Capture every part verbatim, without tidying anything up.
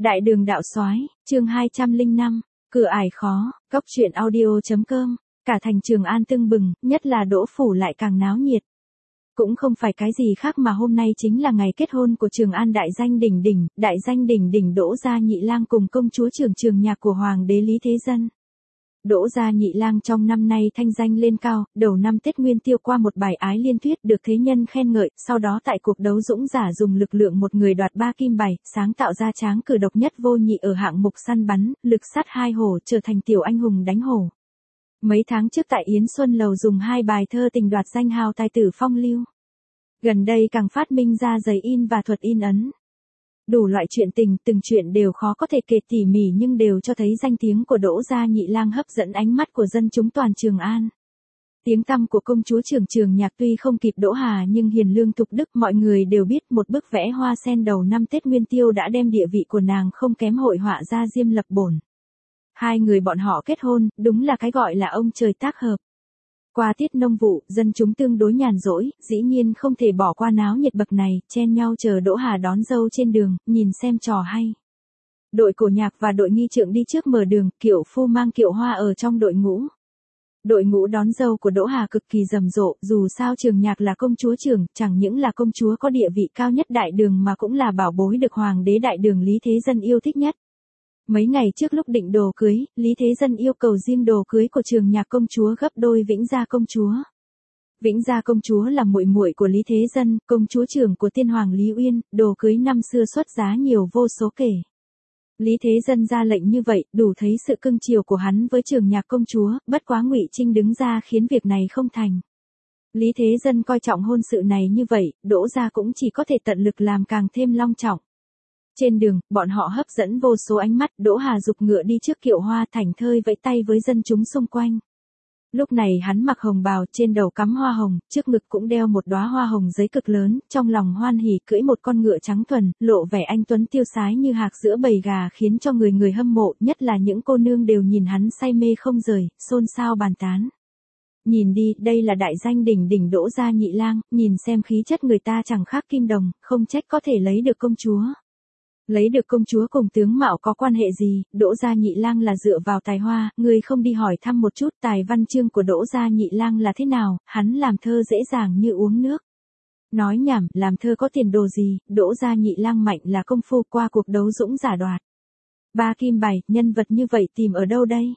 Đại đường đạo soái, chương hai trăm lẻ năm, cửa ải khó, cốc truyện audio.com, cả thành Trường An tưng bừng, nhất là Đỗ phủ lại càng náo nhiệt. Cũng không phải cái gì khác mà hôm nay chính là ngày kết hôn của Trường An đại danh đỉnh đỉnh, đại danh đỉnh đỉnh Đỗ gia nhị lang cùng công chúa Trường Trường nhạc của hoàng đế Lý Thế Dân. Đỗ gia nhị lang trong năm nay thanh danh lên cao, đầu năm Tết Nguyên Tiêu qua một bài ái liên tuyết được thế nhân khen ngợi, sau đó tại cuộc đấu dũng giả dùng lực lượng một người đoạt ba kim bài, sáng tạo ra tráng cử độc nhất vô nhị ở hạng mục săn bắn, lực sát hai hổ, trở thành tiểu anh hùng đánh hổ. Mấy tháng trước tại Yến Xuân Lầu dùng hai bài thơ tình đoạt danh hào tài tử phong lưu. Gần đây càng phát minh ra giấy in và thuật in ấn. Đủ loại chuyện tình, từng chuyện đều khó có thể kể tỉ mỉ nhưng đều cho thấy danh tiếng của Đỗ gia nhị lang hấp dẫn ánh mắt của dân chúng toàn Trường An. Tiếng tăm của công chúa Trường Trường nhạc tuy không kịp Đỗ Hà nhưng hiền lương thục đức mọi người đều biết, một bức vẽ hoa sen đầu năm Tết Nguyên Tiêu đã đem địa vị của nàng không kém hội họa gia Diêm Lập Bổn. Hai người bọn họ kết hôn, đúng là cái gọi là ông trời tác hợp. Qua tiết nông vụ, dân chúng tương đối nhàn rỗi, dĩ nhiên không thể bỏ qua náo nhiệt bậc này, chen nhau chờ Đỗ Hà đón dâu trên đường, nhìn xem trò hay. Đội cổ nhạc và đội nghi trượng đi trước mở đường, kiệu phu mang kiệu hoa ở trong đội ngũ. Đội ngũ đón dâu của Đỗ Hà cực kỳ rầm rộ, dù sao Trường Nhạc là công chúa Trường, chẳng những là công chúa có địa vị cao nhất đại đường mà cũng là bảo bối được hoàng đế đại đường Lý Thế Dân yêu thích nhất. Mấy ngày trước lúc định đồ cưới, Lý Thế Dân yêu cầu riêng đồ cưới của Trường Nhạc công chúa gấp đôi Vĩnh Gia công chúa. Vĩnh Gia công chúa là muội muội của Lý Thế Dân, công chúa trưởng của tiên hoàng Lý Uyên, đồ cưới năm xưa xuất giá nhiều vô số kể. Lý Thế Dân ra lệnh như vậy, đủ thấy sự cưng chiều của hắn với Trường Nhạc công chúa, bất quá Ngụy Trinh đứng ra khiến việc này không thành. Lý Thế Dân coi trọng hôn sự này như vậy, Đỗ gia cũng chỉ có thể tận lực làm càng thêm long trọng. Trên đường, bọn họ hấp dẫn vô số ánh mắt, Đỗ Hà giục ngựa đi trước kiệu hoa thảnh thơi vẫy tay với dân chúng xung quanh. Lúc này hắn mặc hồng bào, trên đầu cắm hoa hồng, trước ngực cũng đeo một đóa hoa hồng giấy cực lớn, trong lòng hoan hỉ cưỡi một con ngựa trắng thuần, lộ vẻ anh tuấn tiêu sái như hạc giữa bầy gà khiến cho người người hâm mộ, nhất là những cô nương đều nhìn hắn say mê không rời, xôn xao bàn tán. Nhìn đi, đây là đại danh đỉnh đỉnh Đỗ gia nhị lang, nhìn xem khí chất người ta chẳng khác kim đồng, không trách có thể lấy được công chúa. Lấy được công chúa cùng tướng mạo có quan hệ gì, Đỗ gia nhị lang là dựa vào tài hoa, người không đi hỏi thăm một chút tài văn chương của Đỗ gia nhị lang là thế nào, hắn làm thơ dễ dàng như uống nước. Nói nhảm, làm thơ có tiền đồ gì, Đỗ gia nhị lang mạnh là công phu qua cuộc đấu dũng giả đoạt. Ba kim bài, nhân vật như vậy tìm ở đâu đây?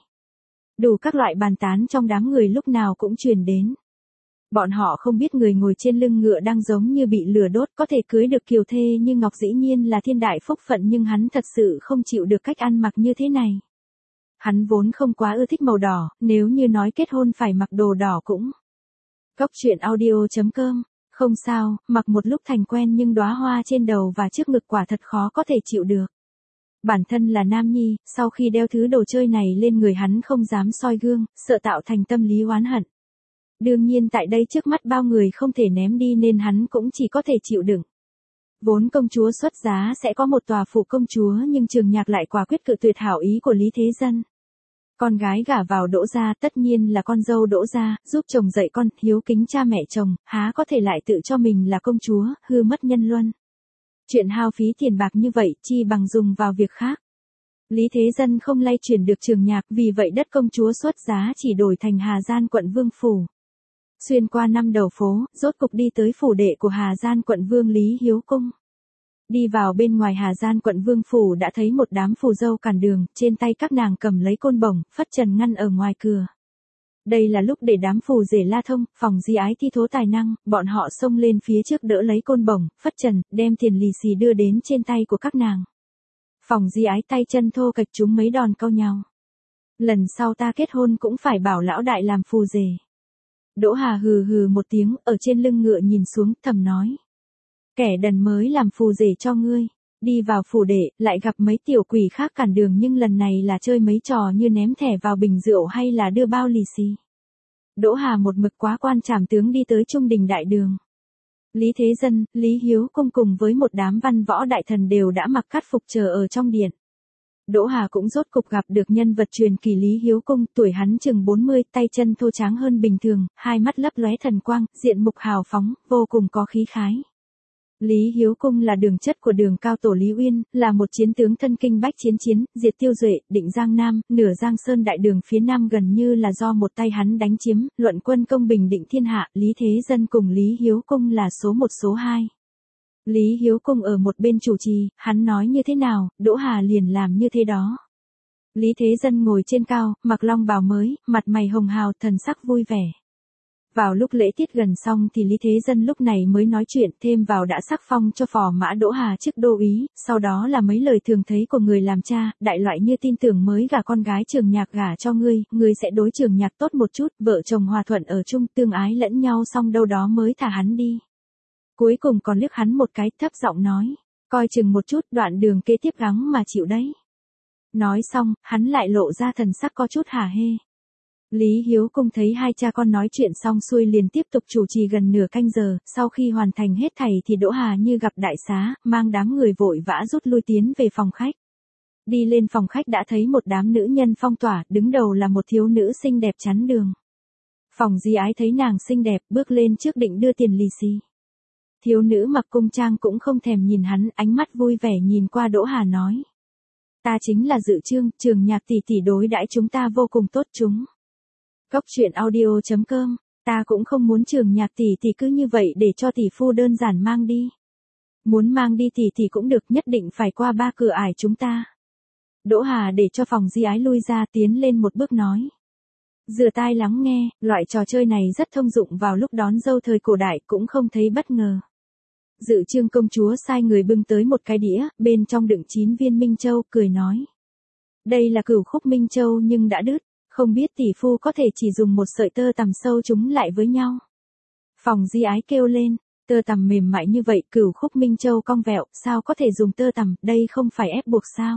Đủ các loại bàn tán trong đám người lúc nào cũng truyền đến. Bọn họ không biết người ngồi trên lưng ngựa đang giống như bị lửa đốt, có thể cưới được kiều thê như ngọc dĩ nhiên là thiên đại phúc phận, nhưng hắn thật sự không chịu được cách ăn mặc như thế này. Hắn vốn không quá ưa thích màu đỏ, nếu như nói kết hôn phải mặc đồ đỏ cũng. Cốc truyện audio.com, không sao, mặc một lúc thành quen nhưng đóa hoa trên đầu và trước ngực quả thật khó có thể chịu được. Bản thân là nam nhi, sau khi đeo thứ đồ chơi này lên người hắn không dám soi gương, sợ tạo thành tâm lý oán hận. Đương nhiên tại đây trước mắt bao người không thể ném đi nên hắn cũng chỉ có thể chịu đựng. Vốn công chúa xuất giá sẽ có một tòa phủ công chúa nhưng Trường Nhạc lại quả quyết cự tuyệt hảo ý của Lý Thế Dân. Con gái gả vào Đỗ gia tất nhiên là con dâu Đỗ gia, giúp chồng dạy con, hiếu kính cha mẹ chồng, há có thể lại tự cho mình là công chúa, hư mất nhân luân. Chuyện hao phí tiền bạc như vậy chi bằng dùng vào việc khác. Lý Thế Dân không lay chuyển được Trường Nhạc, vì vậy đất công chúa xuất giá chỉ đổi thành Hà Gian quận Vương phủ. Xuyên qua năm đầu phố, rốt cục đi tới phủ đệ của Hà Gian quận Vương Lý Hiếu Cung. Đi vào bên ngoài Hà Gian quận Vương phủ đã thấy một đám phù dâu cản đường, trên tay các nàng cầm lấy côn bổng, phất trần ngăn ở ngoài cửa. Đây là lúc để đám phù rể la thông, phòng di ái thi thố tài năng, bọn họ xông lên phía trước đỡ lấy côn bổng, phất trần, đem tiền lì xì đưa đến trên tay của các nàng. Phòng di ái tay chân thô kệch chúng mấy đòn câu nhau. Lần sau ta kết hôn cũng phải bảo lão đại làm phù rể. Đỗ Hà hừ hừ một tiếng, ở trên lưng ngựa nhìn xuống, thầm nói. Kẻ đần mới làm phù rể cho ngươi. Đi vào phủ đệ, lại gặp mấy tiểu quỷ khác cản đường nhưng lần này là chơi mấy trò như ném thẻ vào bình rượu hay là đưa bao lì xì. Đỗ Hà một mực quá quan trảm tướng đi tới trung đình đại đường. Lý Thế Dân, Lý Hiếu Cung cùng với một đám văn võ đại thần đều đã mặc cát phục chờ ở trong điện. Đỗ Hà cũng rốt cục gặp được nhân vật truyền kỳ Lý Hiếu Cung, tuổi hắn chừng bốn mươi, tay chân thô tráng hơn bình thường, hai mắt lấp lóe thần quang, diện mục hào phóng, vô cùng có khí khái. Lý Hiếu Cung là đường chất của Đường cao tổ Lý Uyên, là một chiến tướng thân kinh bách chiến chiến, diệt Tiêu Duệ, định Giang Nam, nửa Giang Sơn đại đường phía Nam gần như là do một tay hắn đánh chiếm, luận quân công bình định thiên hạ, Lý Thế Dân cùng Lý Hiếu Cung là số một số hai. Lý Hiếu Cung ở một bên chủ trì, hắn nói như thế nào, Đỗ Hà liền làm như thế đó. Lý Thế Dân ngồi trên cao, mặc long bào mới, mặt mày hồng hào, thần sắc vui vẻ. Vào lúc lễ tiết gần xong thì Lý Thế Dân lúc này mới nói chuyện, thêm vào đã sắc phong cho phò mã Đỗ Hà chức đô úy, sau đó là mấy lời thường thấy của người làm cha, đại loại như tin tưởng mới gả con gái Trường Nhạc gả cho ngươi, ngươi sẽ đối Trường Nhạc tốt một chút, vợ chồng hòa thuận ở chung, tương ái lẫn nhau xong đâu đó mới thả hắn đi. Cuối cùng còn liếc hắn một cái, thấp giọng nói, coi chừng một chút, đoạn đường kế tiếp gắng mà chịu đấy. Nói xong, hắn lại lộ ra thần sắc có chút hả hê. Lý Hiếu Cung thấy hai cha con nói chuyện xong xuôi liền tiếp tục chủ trì gần nửa canh giờ, sau khi hoàn thành hết thảy thì Đỗ Hà như gặp đại xá, mang đám người vội vã rút lui tiến về phòng khách. Đi lên phòng khách đã thấy một đám nữ nhân phong tỏa, đứng đầu là một thiếu nữ xinh đẹp chắn đường. Phòng Di Ái thấy nàng xinh đẹp, bước lên trước định đưa tiền lì xì. Thiếu nữ mặc cung trang cũng không thèm nhìn hắn, ánh mắt vui vẻ nhìn qua Đỗ Hà nói. Ta chính là Dự Trương, Trường Nhạc tỷ tỷ đối đãi chúng ta vô cùng tốt chúng. Cốc truyện audio chấm com, ta cũng không muốn Trường Nhạc tỷ tỷ cứ như vậy để cho tỷ phu đơn giản mang đi. Muốn mang đi tỷ tỷ cũng được, nhất định phải qua ba cửa ải chúng ta. Đỗ Hà để cho Phòng Di Ái lui ra, tiến lên một bước nói. Dừa tai lắng nghe, loại trò chơi này rất thông dụng vào lúc đón dâu thời cổ đại, cũng không thấy bất ngờ. Dự Trương công chúa sai người bưng tới một cái đĩa, bên trong đựng chín viên Minh Châu, cười nói. Đây là cửu khúc Minh Châu nhưng đã đứt, không biết tỷ phu có thể chỉ dùng một sợi tơ tằm sâu chúng lại với nhau. Phòng Di Ái kêu lên, tơ tằm mềm mại như vậy, cửu khúc Minh Châu cong vẹo, sao có thể dùng tơ tằm, đây không phải ép buộc sao?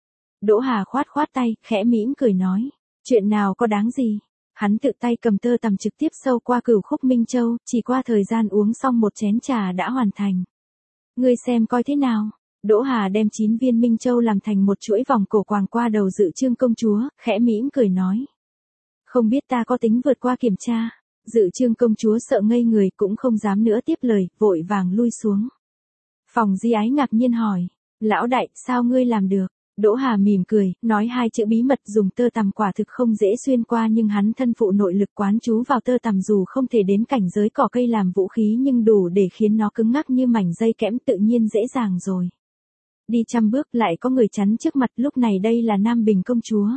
Đỗ Hà khoát khoát tay, khẽ mỉm cười nói, chuyện nào có đáng gì? Hắn tự tay cầm tơ tằm trực tiếp sâu qua cửu khúc Minh Châu, chỉ qua thời gian uống xong một chén trà đã hoàn thành. Ngươi xem coi thế nào? Đỗ Hà đem chín viên Minh Châu làm thành một chuỗi vòng cổ quàng qua đầu Dự Trương công chúa, khẽ mỉm cười nói. Không biết ta có tính vượt qua kiểm tra. Dự Trương công chúa sợ ngây người, cũng không dám nữa tiếp lời, vội vàng lui xuống. Phòng Di Ái ngạc nhiên hỏi, lão đại, sao ngươi làm được? Đỗ Hà mỉm cười, nói hai chữ bí mật, dùng tơ tằm quả thực không dễ xuyên qua, nhưng hắn thân phụ nội lực quán chú vào tơ tằm, dù không thể đến cảnh giới cỏ cây làm vũ khí nhưng đủ để khiến nó cứng ngắc như mảnh dây kẽm, tự nhiên dễ dàng rồi. Đi trăm bước lại có người chắn trước mặt, lúc này đây là Nam Bình công chúa.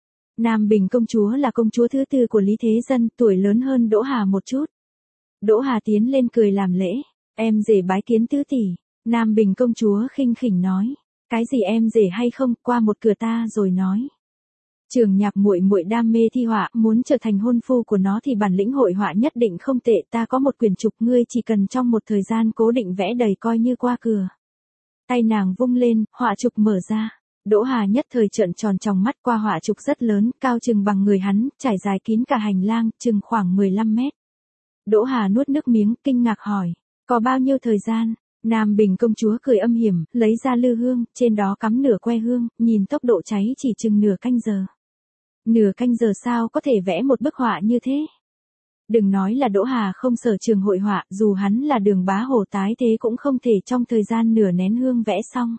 Nam Bình công chúa là công chúa thứ tư của Lý Thế Dân, tuổi lớn hơn Đỗ Hà một chút. Đỗ Hà tiến lên cười làm lễ, em rể bái kiến tứ tỷ. Nam Bình công chúa khinh khỉnh nói, cái gì em rể hay không, qua một cửa ta rồi nói. Trường Nhạc muội muội đam mê thi họa, muốn trở thành hôn phu của nó thì bản lĩnh hội họa nhất định không tệ, ta có một quyển trục, ngươi chỉ cần trong một thời gian cố định vẽ đầy coi như qua cửa. Tay nàng vung lên, họa trục mở ra. Đỗ Hà nhất thời trợn tròn tròng mắt, qua họa trục rất lớn, cao chừng bằng người hắn, trải dài kín cả hành lang, chừng khoảng mười lăm mét. Đỗ Hà nuốt nước miếng, kinh ngạc hỏi, có bao nhiêu thời gian? Nam Bình công chúa cười âm hiểm, lấy ra lư hương, trên đó cắm nửa que hương, nhìn tốc độ cháy chỉ chừng nửa canh giờ. Nửa canh giờ sao có thể vẽ một bức họa như thế? Đừng nói là Đỗ Hà không sở trường hội họa, dù hắn là Đường bá hổ tái thế cũng không thể trong thời gian nửa nén hương vẽ xong.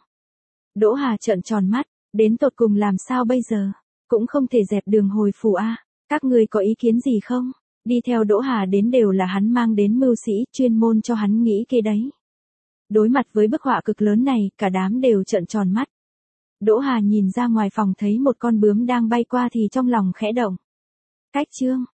Đỗ Hà trợn tròn mắt, đến tột cùng làm sao bây giờ? Cũng không thể dẹp Đường hồi phủ a. Các ngươi có ý kiến gì không? Đi theo Đỗ Hà đến đều là hắn mang đến mưu sĩ, chuyên môn cho hắn nghĩ kế đấy. Đối mặt với bức họa cực lớn này, cả đám đều trợn tròn mắt. Đỗ Hà nhìn ra ngoài phòng thấy một con bướm đang bay qua thì trong lòng khẽ động. Cách chương